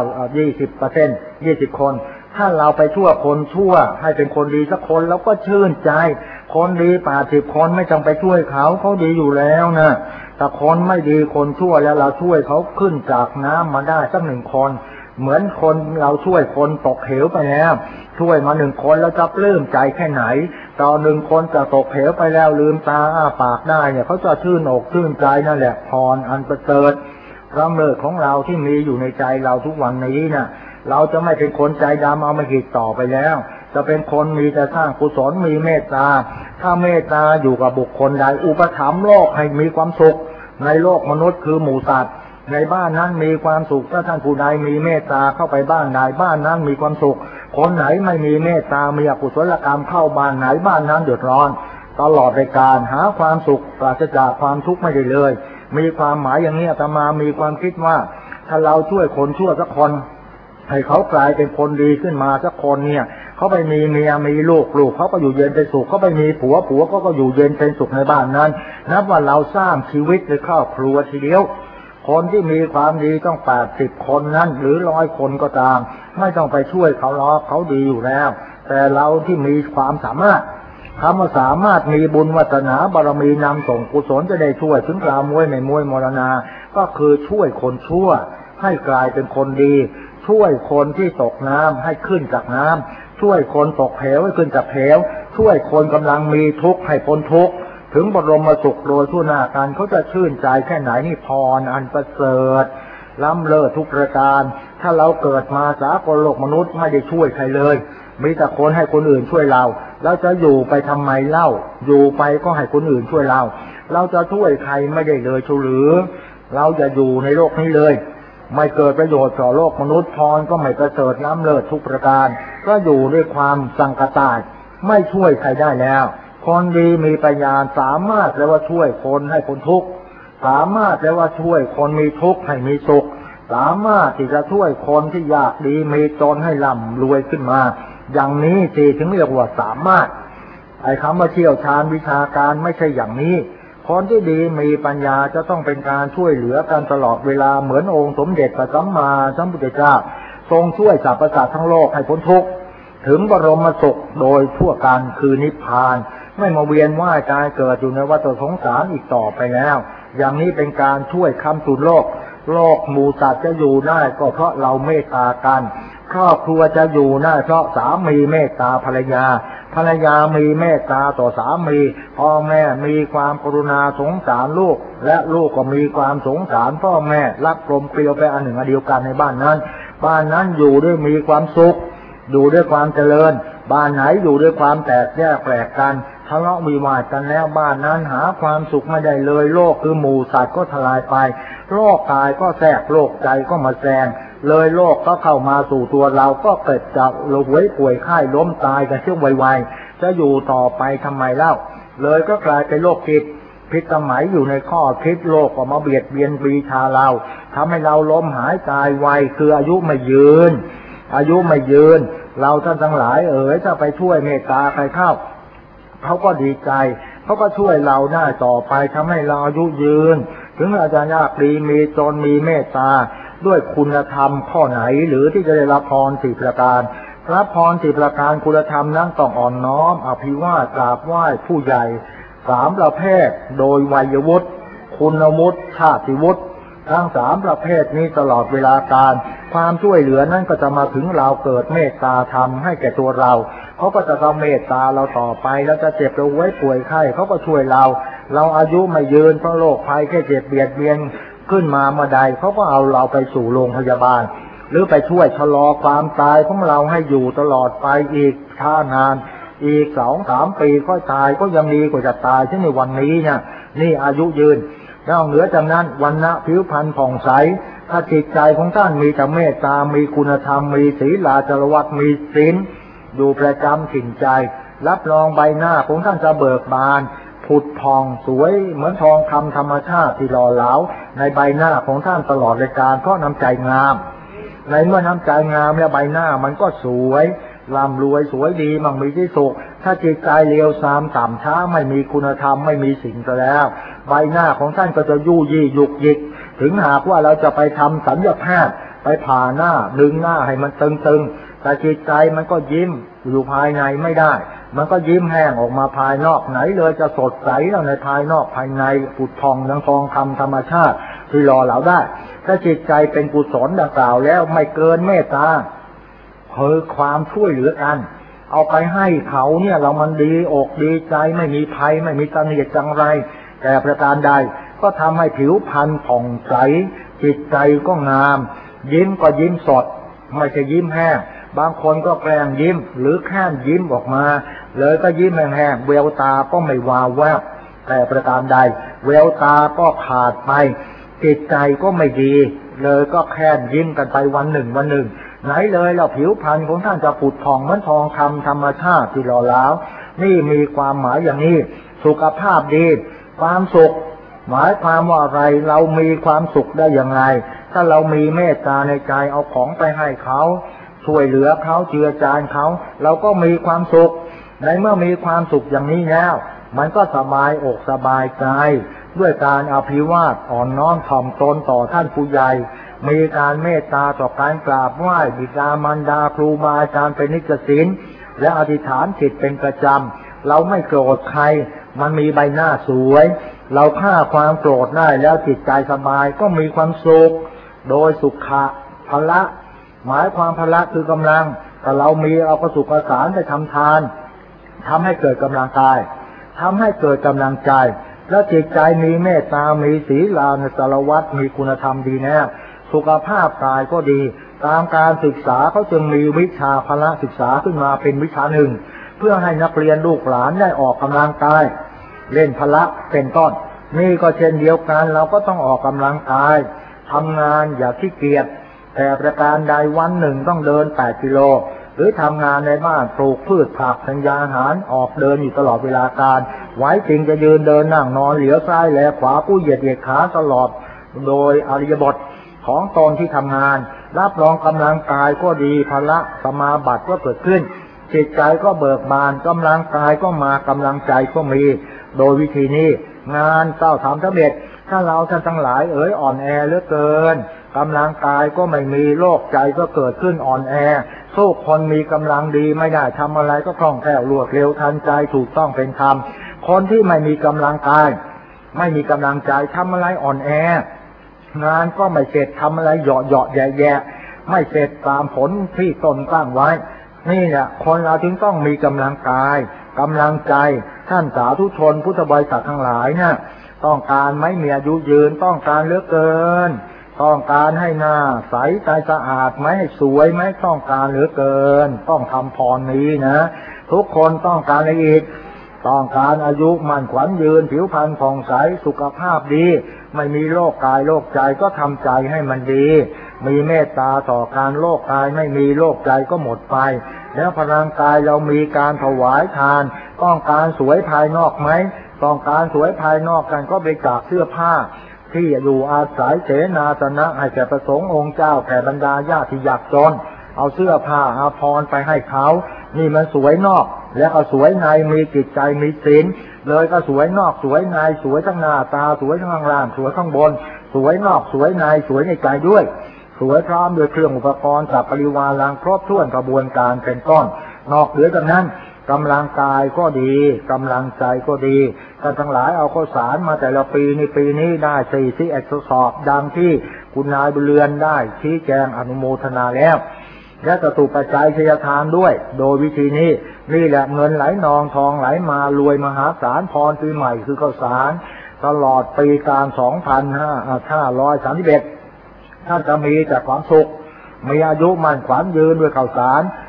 20% 20 คนถ้าเราไปชั่วคนชั่วให้เป็นคนดีสักคนแล้วก็ชื่นใจคนดี80 คนไม่ต้องไปช่วยเขาดีอยู่แล้วนะแต่คนไม่ดีคนชั่วแล้วเราช่วยเขาขึ้นจากน้ำมาได้สัก1 คนเหมือนคนเราช่วยคนตกเหวไปแล้วช่วยมา1 คนแล้วจะปลื้มใจแค่ไหนต่อ1 คนจะตกเหวไปแล้วลืมตาอ้าปากได้เนี่ยเขาจะชื่นอกชื่นใจนั่นแหละพรอันประเสริฐความเลิศของเราที่มีอยู่ในใจเราทุกวันนี้นะเราจะไม่เป็นคนใจดำเอามาหิดต่อไปแล้วจะเป็นคนมีแต่สร้างกุศลมีเมตตาถ้าเมตตาอยู่กับบุคคลใดอุปถัมภ์โลกให้มีความสุขในโลกมนุษย์คือหมู่สัตว์ในบ้านนั้นมีความสุขถ้าท่านผู้ใดมีเมตตาเข้าไปบ้านใดบ้านนั้นมีความสุขคนไหนไม่มีเมตตามีอกุศลกรรมเข้าบ้านไหนบ้านนั้นเดือดร้อนตลอดในการหาความสุขปราศจากความทุกข์ไม่ได้เลยมีความหมายอย่างนี้อาตมามีความคิดว่าถ้าเราช่วยคนชั่วสักคนให้เขากลายเป็นคนดีขึ้นมาสักคนเนี่ยเขาไปมีเมียมีลูกเขาก็อยู่เย็นเป็นสุขเขาไปมีผัวก็อยู่เย็นเป็นสุขในบ้านนั้นนับว่าเราสร้างชีวิตในครอบครัวทีเดียวคนที่มีความดีต้อง80 คนนั้นหรือ100 คนก็ตามไม่ต้องไปช่วยเขาหรอกเขาดีอยู่แล้วแต่เราที่มีความสามารถคำว่าสามารถมีบุญวาสนาบารมีนำส่งกุศลจะได้ช่วยถึงกลามวยไม่มวยมรณาก็คือช่วยคนชั่วให้กลายเป็นคนดีช่วยคนที่ตกน้ำให้ขึ้นจากน้ำช่วยคนตกเหวให้ขึ้นจากเหวช่วยคนกำลังมีทุกข์ให้พ้นทุกข์ถึงบรมสุขโดยทั่วหน้ากันเขาจะชื่นใจแค่ไหนนี่พรอันประเสริฐล้ำเลิศทุกประการถ้าเราเกิดมาสากลโลกมนุษย์ไม่ได้ช่วยใครเลยมีแต่คนให้คนอื่นช่วยเราจะอยู่ไปทำไมเล่าอยู่ไปก็ให้คนอื่นช่วยเราจะช่วยใครไม่ได้เลยชูหรือเราจะอยู่ในโลกนี้เลยไม่เกิดประโยชน์ต่อโลกมนุษย์พรก็ไม่ประเสริฐล้ำเลิศทุกประการก็อยู่ด้วยความสังกตายไม่ช่วยใครได้แล้วคนดีมีปัญญาสามารถแล้วว่าช่วยคนให้พ้นทุกข์สามารถแล้วว่าช่วยคนมีทุกข์ให้มีสุขสามารถที่จะช่วยคนที่ยากดีมีจนให้ร่ำรวยขึ้นมาอย่างนี้ถึงเรียกว่าสามารถคำว่าเชี่ยวชาญวิชาการไม่ใช่อย่างนี้คนที่ดีมีปัญญาจะต้องเป็นการช่วยเหลือกันตลอดเวลาเหมือนองค์สมเด็จพระสัมมาสัมพุทธเจ้าทรงช่วยสรรพสัตว์ทั้งโลกให้พ้นทุกข์ถึงบรมสุขโดยทั่วกันคือนิพพานไม่มาเวียนว่ายตายเกิดอยู่ในวัฏสงสารอีกต่อไปแล้วอย่างนี้เป็นการช่วยค้ำจุนโลกหมู่สัตว์จะอยู่ได้ก็เพราะเราเมตตากันครอบครัวจะอยู่ได้เพราะสามีเมตตาภรรยามีเมตตาต่อสามีพ่อแม่มีความกรุณาสงสารลูกและลูกก็มีความสงสารพ่อแม่รักกลมเกลียวไปอันหนึ่งอันเดียวกันในบ้านนั้นอยู่ด้วยมีความสุขอยู่ด้วยความเจริญบ้านไหนอยู่ด้วยความแตกแยกแปลกกันทะเลาะวิวาทกันแล้วบ้านนั้นหาความสุขไม่ได้เลยโลกคือหมู่สัตว์ก็ทลายไปโรคกายก็แทรกโรคใจก็มาแซงเลยโรคก็เข้ามาสู่ตัวเราก็เกิดจากเราป่วยไข้ล้มตายกันเชื่อไวๆจะอยู่ต่อไปทำไมเล่าเลยก็กลายเป็นโรคพิษสมัยอยู่ในข้อคิดโลกก็มาเบียดเบียนบีชาเราทำให้เราล้มหายตายไวคืออายุไม่ยืนเราท่านทั้งหลายถ้าไปช่วยเมตตาใครเข้าเขาก็ดีใจเขาก็ช่วยเราได้ต่อไปทำให้เราอายุยืนถึงอาจารย์ยากดีมีจนมีเมตตาด้วยคุณธรรมข้อไหนหรือที่จะได้รับพร4 ประการรับพร4 ประการคุณธรรมนั้นต้องอ่อนน้อมอภิวาทกราบไหว้ผู้ใหญ่3 ประเภทโดยวัยวุฒิคุณวุฒิชาติวุฒิทั้ง3 ประเภทนี้ตลอดเวลาการความช่วยเหลือนั้นก็จะมาถึงเราเกิดเมตตาธรรมให้แก่ตัวเราเขาก็จะทำเมตตาเราต่อไปแล้วจะเจ็บเราไว้ป่วยไข้เขาก็ช่วยเราอายุไม่ยืนเพราะโรคภัยแค่เจ็บเบียดเบียนขึ้นมาเมื่อใดเขาก็เอาเราไปสู่โรงพยาบาลหรือไปช่วยชะลอความตายของเราให้อยู่ตลอดไปอีกช้านานอีก2-3 ปีค่อยตายก็ยังดีกว่าจะตายที่ในวันนี้เนี่ยนี่อายุยืนแล้วเหนือจากนั้นวรรณะผิวพรรณผ่องใสถ้าจิตใจของท่านมีแต่เมตตามีคุณธรรมมีศีลจารวัตมีศีลอยู่ประจำถิ่นใจรับรองใบหน้าของท่านจะเบิกบานผุดผ่องสวยเหมือนทองคำธรรมชาติที่หล่อเหลาในใบหน้าของท่านตลอดรายการเพราะน้ำใจงามในเมื่อน้ำใจงามแล้วใบหน้ามันก็สวยร่ำรวยสวยดีมั่งมีที่สุขถ้าจิตใจเลวทรามต่ำช้าไม่มีคุณธรรมไม่มีสิ่งซะแล้วใบหน้าของท่านก็จะยู่ยี่ยุกยิกถึงหากว่าเราจะไปทำศัลยแพทย์ไปผ่าหน้าดึงหน้าให้มันตึงๆแต่จิตใจมันก็ยิ้มอยู่ภายในไม่ได้มันก็ยิ้มแห้งออกมาภายนอกไหนเลยจะสดใสแล้วในภายนอกภายในผุดผ่องดังทองคำธรรมชาติที่หล่อเหลาได้ถ้าจิตใจเป็นกุศลดังกล่าวแล้วไม่เกินเมตตาความช่วยเหลือกันเอาไปให้เขาเนี่ยเรามันดีอกดีใจไม่มีภัยไม่มีตัณหาจังไรแต่ประการใดก็ทำให้ผิวพรรณผ่องใสจิตใจก็งามยิ้มก็ยิ้มสดไม่ใช่ยิ้มแห้งบางคนก็แกล้งยิ้มหรือแค่ยิ้มออกมาเลยก็ยิ้มแห้งๆแววตาก็ไม่วาวแวบแต่ประการใดแววตาก็ขาดไปจิตใจก็ไม่ดีเลยก็แค่ยิ้มกันไปวันหนึ่งไหนเลยเราผิวพรรณของท่านจะผุดผ่องเหมือนทองคำธรรมชาติที่หล่อเหลานี่มีความหมายอย่างนี้สุขภาพดีความสุขหมายความว่าอะไรเรามีความสุขได้อย่างไรถ้าเรามีเมตตาในใจเอาของไปให้เขาช่วยเหลือเขาเจือจานเขาเราก็มีความสุขในเมื่อมีความสุขอย่างนี้แล้วมันก็สบายอกสบายใจด้วยการอภิวาทอ่อนน้อมถ่อมตนต่อท่านผู้ใหญ่มีการเมตตาต่อการกราบไหว้บิดามารดาครูบาอาจารย์เป็นนิจศีลและอธิษฐานจิตเป็นประจำเราไม่โกรธใครมันมีใบหน้าสวยเราฆ่าความโกรธได้แล้วจิตใจสบายก็มีความสุขโดยสุขะพละหมายความพละคือกำลังแต่เรามีเอาประสุขสารไปทำทานทำให้เกิดกำลังกายทำให้เกิดกำลังใจแล้วจิตใจมีเมตตามีศีลานุสารวัตรมีคุณธรรมดีแน่สุขภาพกายก็ดีตามการศึกษาเขาจึงมีวิชาพละศึกษาขึ้นมาเป็นวิชาหนึ่งเพื่อให้นักเรียนลูกหลานได้ออกกำลังกายเล่นพละเป็นต้นนี่ก็เช่นเดียวกันเราก็ต้องออกกำลังกายทำงานอย่าขี้เกียจแต่ประการใดวันหนึ่งต้องเดิน8 กิโลหรือทำงานในบ้านปลูกพืชผักธัญญาอาหารออกเดินอยู่ตลอดเวลาการไว้จริงจะยืนเดินนั่งนอนเหลียวซ้ายแลขวาผู้เหยียดขาตลอดโดยอริยบทของตนที่ทำงานรับรองกำลังกายก็ดีพละสมาบัติก็เกิดขึ้นจิตใจก็เบิกบานกำลังกายก็มากำลังใจก็มีโดยวิธีนี้งานเจ้าทำสำเร็จถ้าเราท่านทั้งหลายอ่อนแอเหลือเกินกำลังกายก็ไม่มีโรคใจก็เกิดขึ้นอ่อนแอสู้คนมีกำลังดีไม่ได้ทำอะไรก็คล่องแคล่วรวดเร็วทันใจถูกต้องเป็นธรรมคนที่ไม่มีกำลังกายไม่มีกำลังใจทำอะไรอ่อนแองานก็ไม่เสร็จทำอะไรเหยาะแย่ไม่เสร็จตามผลที่ตนตั้งไว้นี่แหละคนเราจึงต้องมีกำลังกายกำลังใจท่านสาธุชนพุทธบริษัททั้งหลายเนี่ยต้องการไม่มีอายุยืนต้องการเหลือเกินต้องการให้หน้าใสใจสะอาดไหมให้สวยไหมต้องการเหลือเกินต้องทำพรนี้นะทุกคนต้องการอะไรอีกต้องการอายุมั่นขวัญยืนผิวพรรณผ่องใสสุขภาพดีไม่มีโรคกายโรคใจก็ทำใจให้มันดีมีเมตตาต่อการโรคกายไม่มีโรคใจก็หมดไปแล้วพลังกายเรามีการถวายทานต้องการสวยภายนอกไหมต้องการสวยภายนอกกันก็ไปจากเสื้อผ้าที่อยู่อาศัยเสนาสนะให้แก่ประสงค์องค์เจ้าแก่บรรดาญาติที่ยากจนเอาเสื้อผ้าอาภรณ์ไปให้เขานี่มันสวยนอกแล้วก็สวยในมีจิตใจมีศีลเลยก็สวยนอกสวยในสวยทั้งหน้าตาสวยทั้งข้างล่างสวยข้างบนสวยนอกสวยในสวยในใจด้วยสวยพร้อมด้วยเครื่องอุปกรณ์สัพปริวารังครบถ้วนกระบวนการเป็นต้นนอกเหนือจากนั้นกำลังกายก็ดีกำลังใจก็ดีท่านทั้งหลายเอาข้าวสารมาแต่ละปีนี้ได้41 กระสอบดังที่คุณนายบุญเรือนได้ชี้แจงอนุโมทนาแล้วและจตุปัจจัยทยทานด้วยโดยวิธีนี้นี่แหละเงินไหลนองทองไหลมารวยมหาศาลพรปีใหม่คือข้าวสารตลอดปีการ2531ท่านจะมีแต่ความสุขมีอายุมั่นขวัญยืนด้วยข้าวสาร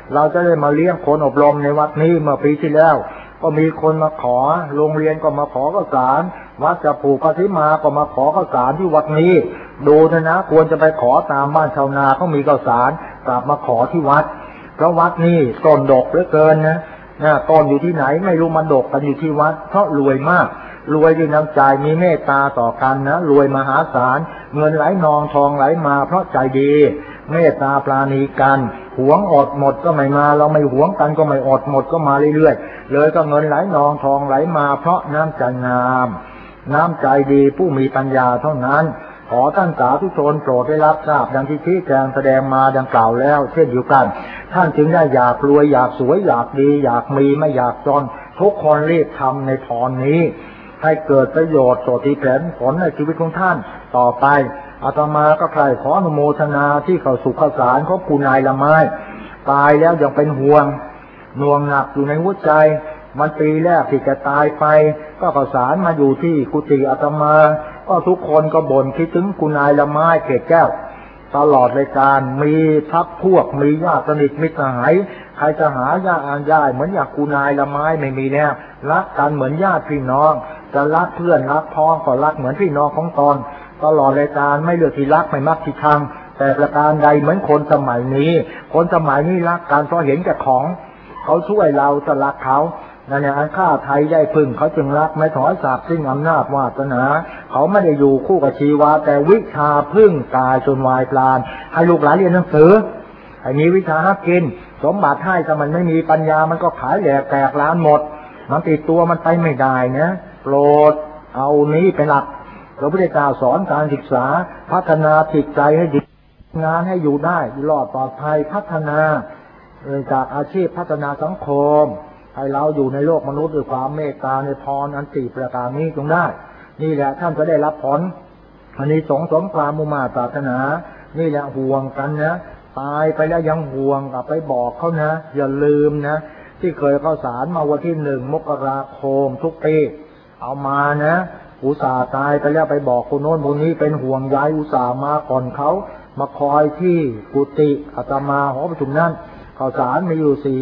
เราจะได้มาเลี้ยงคนอบรมในวัดนี้เมื่อปีที่แล้วก็มีคนมาขอโรงเรียนก็มาขอข้าวสารวัดจะปลูกปฏิมาก็มาขอข้าวสารที่วัดนี้ดูนะควรจะไปขอตามบ้านชาวนาเขามีข้าวสารกลับมาขอที่วัดเพราะวัดนี่ต้นดกเหลือเกินนะต้นอยู่ที่ไหนไม่รู้มันดกกันอยู่ที่วัดเพราะรวยมากรวยด้วยน้ำใจมีเมตตาต่อกันนะรวยมหาศาลเงินไหลนองทองไหลมาเพราะใจดีเมตตาปราณีกันหวงอดหมดก็ไม่มาเราไม่หวงกันก็ไม่อดหมดก็มาเรื่อยๆเลยก็เงินไหลนองทองไหลมาเพราะน้ำใจงามน้ำใจดีผู้มีปัญญาเท่านั้นขอท่านสาธุชนโปรดได้รับทราบดังที่ชี้แจงแสดงมาดังกล่าวแล้วเช่นเดียวกันท่านจึงได้อยากรวยอยากสวยอยากดีอยากมีไม่อยากจนทุกคนรีบทำในพรนี้ให้เกิดประโยชน์โสติแผนผลในชีวิตของท่านต่อไปอาตมาก็ใครขออนุโมทนาที่เขาสุขสารของคุณนายละไม้ตายแล้วยังเป็นห่วงหน่วงหนักอยู่ในหัวใจมันปีแรกที่จะตายไปก็ข้าวสารมาอยู่ที่กุฏิอาตมาก็ทุกคนก็บ่นคิดถึงคุณนายละไม้เกศแก้วตลอดรายการมีพักพวกมีญาติสนิทมิตรสหายใครจะหาญาติญาติเหมือนอย่างคุณนายละไม้ไม่มีแล้วรักกันเหมือนญาติพี่น้องจะรักเพื่อนรักพ้องก็รักเหมือนพี่น้องของตนตลอดรายการไม่เลือกที่รักไม่มักที่ชังแต่ประการใดเหมือนคนสมัยนี้คนสมัยนี้รักกันเพราะเห็นแก่ของเขาช่วยเราจะรักเขานั่นแหละอันข้าไทยได้พึ่งเขาจึงรักไม่ถอยสาบซึ่งอำนาจวาสนาเขาไม่ได้อยู่คู่กับชีวาแต่วิชาพึ่งตายจนวายปราณให้ลูกหลานเรียนหนังสือให้มีวิชาหากินสมบัติให้ถ้ามันไม่มีปัญญามันก็ขายแหลกแตกล้านหมดมันติดตัวมันไปไม่ได้นะโปรดเอานี้เป็นหลักพระพุทธเจ้าสอนการศึกษาพัฒนาจิตใจให้ดีงานให้อยู่ได้รอดปลอดภัยพัฒนาจากอาชีพพัฒนาสังคมให้เราอยู่ในโลกมนุษย์ด้วยความเมตตาในพรอัน4ประการนี้จงได้นี่แหละท่านจะได้รับผลอันนี้สมความมุมาปรารถนานี่แหละห่วงกันนะตายไปแล้วยังห่วงไปบอกเขานะอย่าลืมนะที่เคยข้าวสารมาวันที่1 มกราคมทุกปีเอามานะอุตส่าห์ตายไปแล้วไปบอกคนโน้นคนนี้เป็นห่วงใยอุตส่าห์มาก่อนเขามาคอยที่กุฏิอาตมาหอประชุมนั้นข้าวสารมีอยู่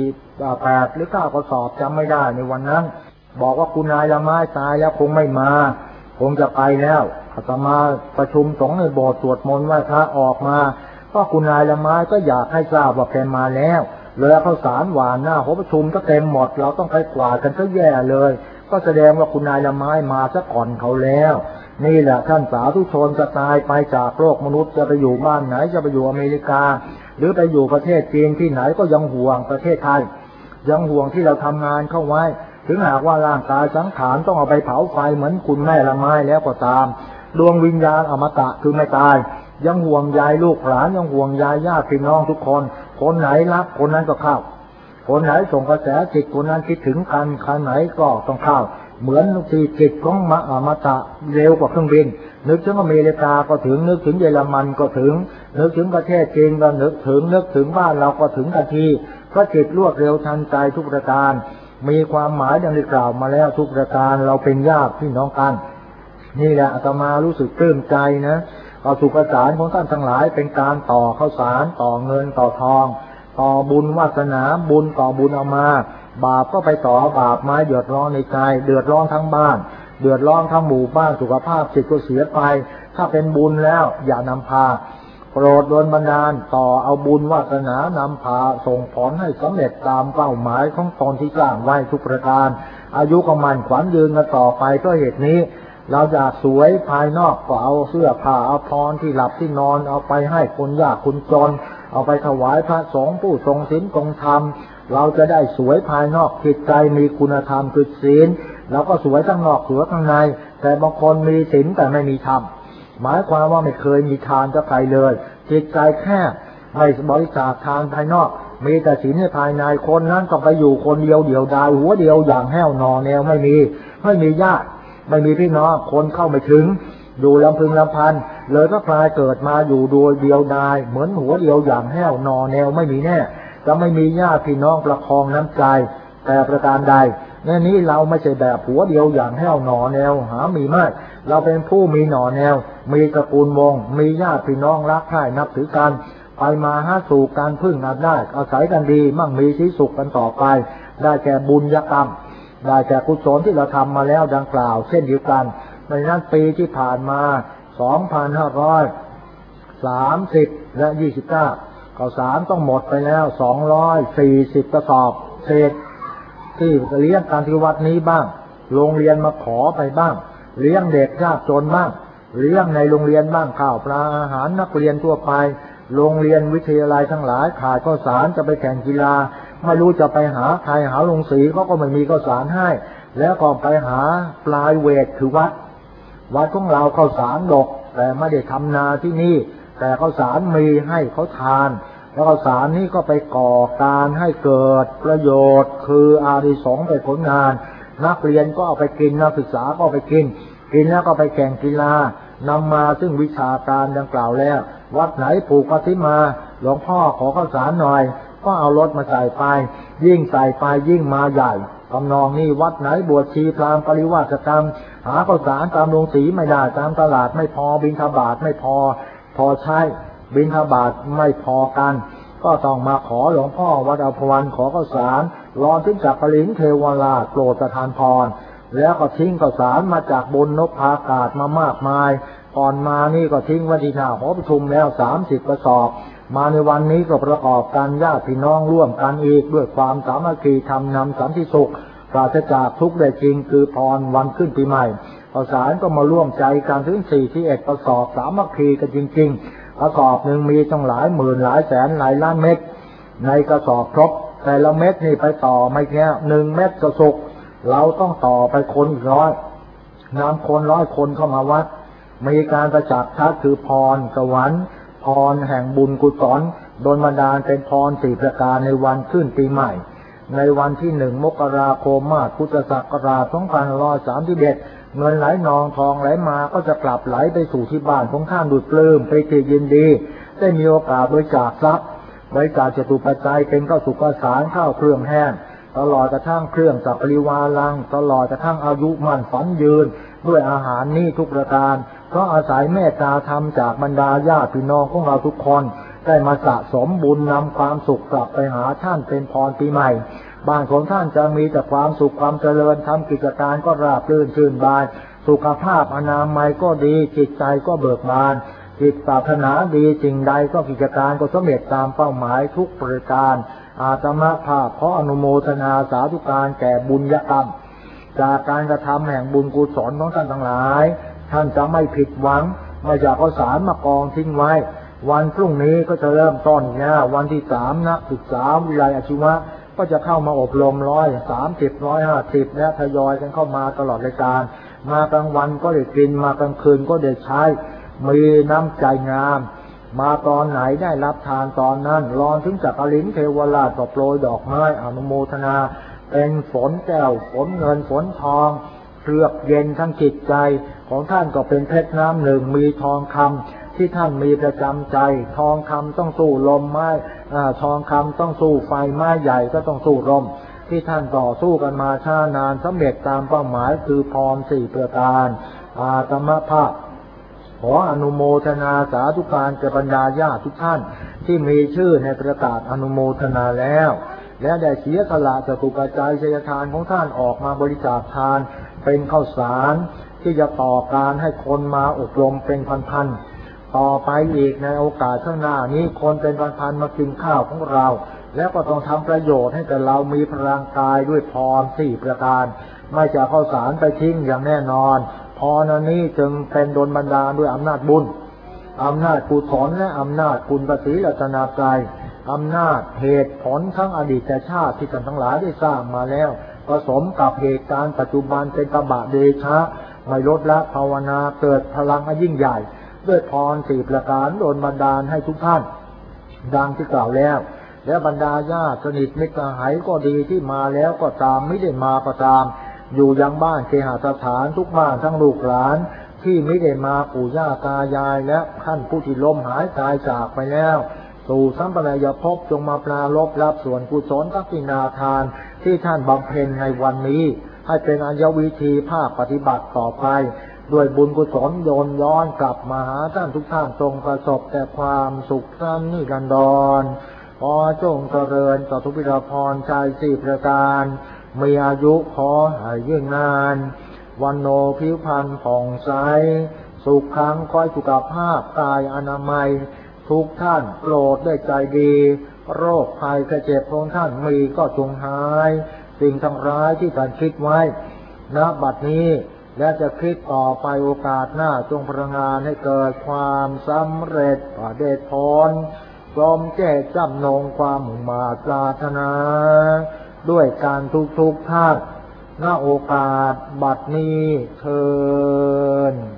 8 หรือ 9 กระสอบจำไม่ได้ในวันนั้นบอกว่าคุณนายละไม้ตายแล้วคงไม่มาคงจะไปแล้วอาตมาประชุมสงฆ์ในโบสถ์สวดมนต์ไหว้พระออกมาก็คุณนายละไม้ก็อยากให้ทราบว่าแกมาแล้วเลยข้าวสารหวานหน้าหอประชุมก็เต็มหมดเราต้องไปกวาดกันซะแย่เลยก็แสดงว่าคุณนายละไม้มาซะก่อนเขาแล้วนี่แหละท่านสาธุชนจะตายไปจากโลกมนุษย์จะไปอยู่บ้านไหนจะไปอยู่อเมริกาหรือไปอยู่ประเทศจีนที่ไหนก็ยังห่วงประเทศไทยยังห่วงที่เราทำงานเข้าไว้ถึงหากว่าร่างกายสังขารต้องเอาไปเผาไฟเหมือนคุณแม่ละไม้แล้วก็ตามดวงวิญญาณอมตะคือไม่ตายยังห่วงใยลูกหลานยังห่วงใยญาติพี่น้องทุกคนคนไหนรักคนนั้นก็เข้าคนไหนส่งกระแสจิตคนนั้นคิดถึงกันคนไหนก็ต้องเข้าเหมือนที่จิตของอมตะเร็วกว่าเครื่องบินนึกถึงอเมริกาก็ถึงนึกถึงเยอรมันก็ถึงนึกถึงประเทศจีนก็นึกถึงบ้านเราก็ถึงทันทีเพราะจิตรวดเร็วทันใจทุกประการมีความหมายดังที่กล่าวมาแล้วทุกประการเราเป็นญาติพี่น้องกันนี่แหละอาตมารู้สึกปลื้มใจนะต่อสุขสารของท่านทั้งหลายเป็นการต่อข้าวสารต่อเงินต่อทองต่อบุญวาสนาบุญต่อบุญเอามาบาปก็ไปต่อบาปมาเดือดร้อนในใจเดือดร้อนทั้งบ้านเดือดร้อนทั้งหมู่บ้านสุขภาพจิตก็เสียไปถ้าเป็นบุญแล้วอย่านำพาโปรดโดนบันดาลต่อเอาบุญวาสนานำพาส่งผลให้สำเร็จตามเป้าหมายของตนที่สร้างไว้ทุกประการอายุก็มั่นขวัญยืนกันต่อไปเพราะเหตุนี้เราอยากสวยภายนอกก็เอาเสื้อผ้าเอาพรที่หลับที่นอนเอาไปให้คนยากคนจนเอาไปถวายพระสงฆ์ผู้ทรงศีลทรงธรรมเราจะได้สวยภายนอกจิตใจมีคุณธรรมคือศีลแล้วก็สวยทั้งนอกสวยข้างในแต่บางคนมีศีลแต่ไม่มีธรรมหมายความว่าไม่เคยมีทานจะใครเลยจิตใจแคบไม่บริจาคทานภายนอกมีแต่ศีลในภายในคนนั้นต้องไปอยู่คนเดียวเดียวดายหัวเดียวอย่างแห้วนอแนวไม่มีญาติไม่มีพี่น้องคนเข้าไม่ถึงอยู่ลำพึงลำพันเลยก็กลายเกิดมาอยู่โดยเดียวดายเหมือนหัวเดียวอย่างแห้วนอแนวไม่มีแน่จะไม่มีญาติพี่น้องประคองน้ำใจแต่ประการใดในนี้เราไม่ใช่แบบหัวเดียวอย่างแห้วหนอแนวหามีไม่เราเป็นผู้มีหนอแนวมีตระกูลวงมีญาติพี่น้องรักใคร่นับถือกันไปมาหาสู่การพึ่งกันได้อาศัยกันดีมั่งมีสีสุขกันต่อไปได้แก่บุญญกรรมได้แก่กุศลที่เราทำมาแล้วดังกล่าวเช่นเดียวกันในนั้นปีที่ผ่านมา2530และ29ข้าวสารต้องหมดไปแล้ว240กระสอบเศษที่เลี้ยงการที่วัดนี้บ้างโรงเรียนมาขอไปบ้างเลี้ยงเด็กยากจนบ้างเลี้ยงในโรงเรียนบ้างข้าวปลาอาหารนักเรียนทั่วไปโรงเรียนวิทยาลัยทั้งหลายขาดข้าวสารจะไปแข่งกีฬาไม่รู้จะไปหาใครหาโรงสีเขาก็ไม่มีข้าวสารให้แล้วก็ไปหาปลายเวทคือวัดของเราข้าวสารดกแต่ไม่ได้ทำนาที่นี่แต่ข้าวสารมีให้เขาทานแล้วข้าวสารนี้ก็ไปก่อการให้เกิดประโยชน์คืออานิสงส์ไปผลงานนักเรียนก็เอาไปกินนักศึกษาก็ไปกินแล้วก็ไปแข่งกีฬานำมาซึ่งวิชาการดังกล่าวแล้ววัดไหนผูกกฐิมาหลวงพ่อขอข้าวสารหน่อยก็เอารถมาใส่ไปยิ่งใส่ไปยิ่งมาใหญ่ทำนองนี้วัดไหนบวชชีพราหมณ์ปริวาสกรรมหาข้าวสารตามโรงสีไม่ได้ตามตลาดไม่พอบิณฑบาตไม่พอใช้บิณฑบาตไม่พอกันก็ต้องมาขอหลวงพ่อวัดอภวันขอข้าวสารรอถึงจักรินเทวราชโปรดประทานพรแล้วก็ทิ้งข้าวสารมาจากบนนภาอากาศมามากมายก่อนมานี่ก็ทิ้งไว้ที่หน้าหอประชุมแล้ว30กระสอบมาในวันนี้ก็ประกอบกันญาติพี่น้องร่วมกันอีกด้วยความสามัคคีทำนำสันติสุขปราศจากทุกข์ได้จริงคือพรวันขึ้นปีใหม่ข้าวสารก็มาร่วมใจกันถึง41กระสอบสามัคคีกันจริงๆกระสอบหนึ่งมีต้องหลายหมื่นหลายแสนหลายล้านเม็ดในกระสอบครบแต่ละเม็ดนี่ไปต่อไม่แค่1เม็ดก็สุกเราต้องต่อไปคนอีก100นำคน100คนเข้ามาวัดมีการประจักษ์ชัดคือพรสวรรค์พรแห่งบุญกุศลโดนบันดาลเป็นพร4ประการในวันขึ้นปีใหม่ในวันที่1มกราคมพุทธศักราช2531เงินไหลนองทองไหลมาก็จะกลับไหลไปสู่ที่บ้านของท่านดุจปลื้มไปติยินดีได้มีโอกาสบริจาคทรัพย์บริจาคจตุปัจจัยเป็นข้าวสุกข้าวสารข้าวเครื่องแห้งตลอดกระทั่งเครื่องสัพพริวารังตลอดกระทั่งอายุมั่นฝันยืนด้วยอาหารนี้ทุกประการเพราะอาศัยเมตตาธรรมจากบรรดาญาติพี่น้องของเราทุกคนได้มาสะสมบุญนำความสุขกลับไปหาท่านเป็นพรปีใหม่บ้านของท่านจะมีแต่ความสุขความเจริญทำกิจการก็ราบรื่นชื่นบานสุขภาพอนามัยก็ดีจิตใจก็เบิกบานจิตปรารถนาดีสิ่งใดก็กิจการก็สำเร็จตามเป้าหมายทุกประการอาตมาภาพขออนุโมทนาสาธุการแก่บุญญกรรมจากการกระทำแห่งบุญกุศลของท่านทั้งหลายท่านจะไม่ผิดหวังไม่อยากเอาสารมากองทิ้งไว้วันพรุ่งนี้ก็จะเริ่มต้นนะวันที่3นักศึกษาวิทยาลัยอาชีวะก็จะเข้ามาอบรม130 150และทยอยกันเข้ามาตลอดรายการมากลางวันก็ได้กินมากลางคืนก็ได้ใช้มีน้ำใจงามมาตอนไหนได้รับทานตอนนั้นรอนถึงจักรินเทวราชก็โปรยดอกไม้อนุโมทนาเป็นฝนแก้วฝนเงินฝนทองเยือกเย็นทั้งจิตใจของท่านก็เป็นเพชรน้ำหนึ่งมีทองคำที่ท่านมีประจำใจทองคำต้องสู้ลมไม้ทองคำต้องสู้ไฟไม้ใหญ่ก็ต้องสู้ลมที่ท่านต่อสู้กันมาช้านานสำเร็จตามเป้าหมายคือพร4ประการอาตมาภาพขออนุโมทนาสาธุการแก่บรรดาญาติทุกท่านที่มีชื่อในประกาศอนุโมทนาแล้วและได้เสียสละจตุปัจจัยชัยทานของท่านออกมาบริจาคทานเป็นข้าวสารที่จะต่อการให้คนมาอบรมเป็นพันๆต่อไปอีกในโอกาสข้างหน้านี้คนเป็นพันๆมากินข้าวของเราแล้วก็ต้องทำประโยชน์ให้แต่เรามีพลังกายด้วยพร4ประการไม่จะข้าวสารไปทิ้งอย่างแน่นอนพรนี้จึงเป็นโดนบันดาลด้วยอำนาจบุญอำนาจกุศลและอำนาจคุณประสิทธิ์รัตนาใจอำนาจเหตุผลทั้งอดีตชาติที่ท่านทั้งหลายได้สร้างมาแล้วผสมกับเหตุการณ์ปัจจุบันเป็นตบะเดชะไม่ลดละภาวนาเกิดพลังยิ่งใหญ่ด้วยพร4ประการโดนบันดาลให้ทุกท่านดังที่กล่าวแล้วและบรรดาญาติสนิทมิตรสหายก็ดีที่มาแล้วก็ตามไม่ได้มาก็ตามอยู่ยังบ้านเคหสถานทุกบ้านทั้งลูกหลานที่ไม่ได้มาปู่ย่าตายายและท่านผู้ที่ล้มหายตายจากไปแล้วสู่สัมปรายภพจงมาปรารภรับส่วนกุศลทักษิณาทานที่ท่านบำเพ็ญในวันนี้ให้เป็นอัญวิธีภาคปฏิบัติต่อไปด้วยบุญกุศลโยนย้อนกลับมาหาท่านทุกท่านจงประสบแต่ความสุขสันนิรันดรขอจงเจริญต่อทุกพิรพรชัย4ประการมีอายุขอให้ยืนนานวันโนผิวพรรณผ่องใสสุขขังคอยสุขภาพกายอนามัยทุกท่านโปรดได้ใจดีโรคภัยไข้เจ็บของท่านมีก็จงหายสิ่งทั้งร้ายที่ท่านคิดไว้ณบัดนี้และจะคิดต่อไปโอกาสหน้าจงพลังงานให้เกิดความสำเร็จประเดชพรสมเจตจำนงความมุ่งมา่ปรารถนาด้วยการทุกท่านณโอกาสบัดนี้เทอญ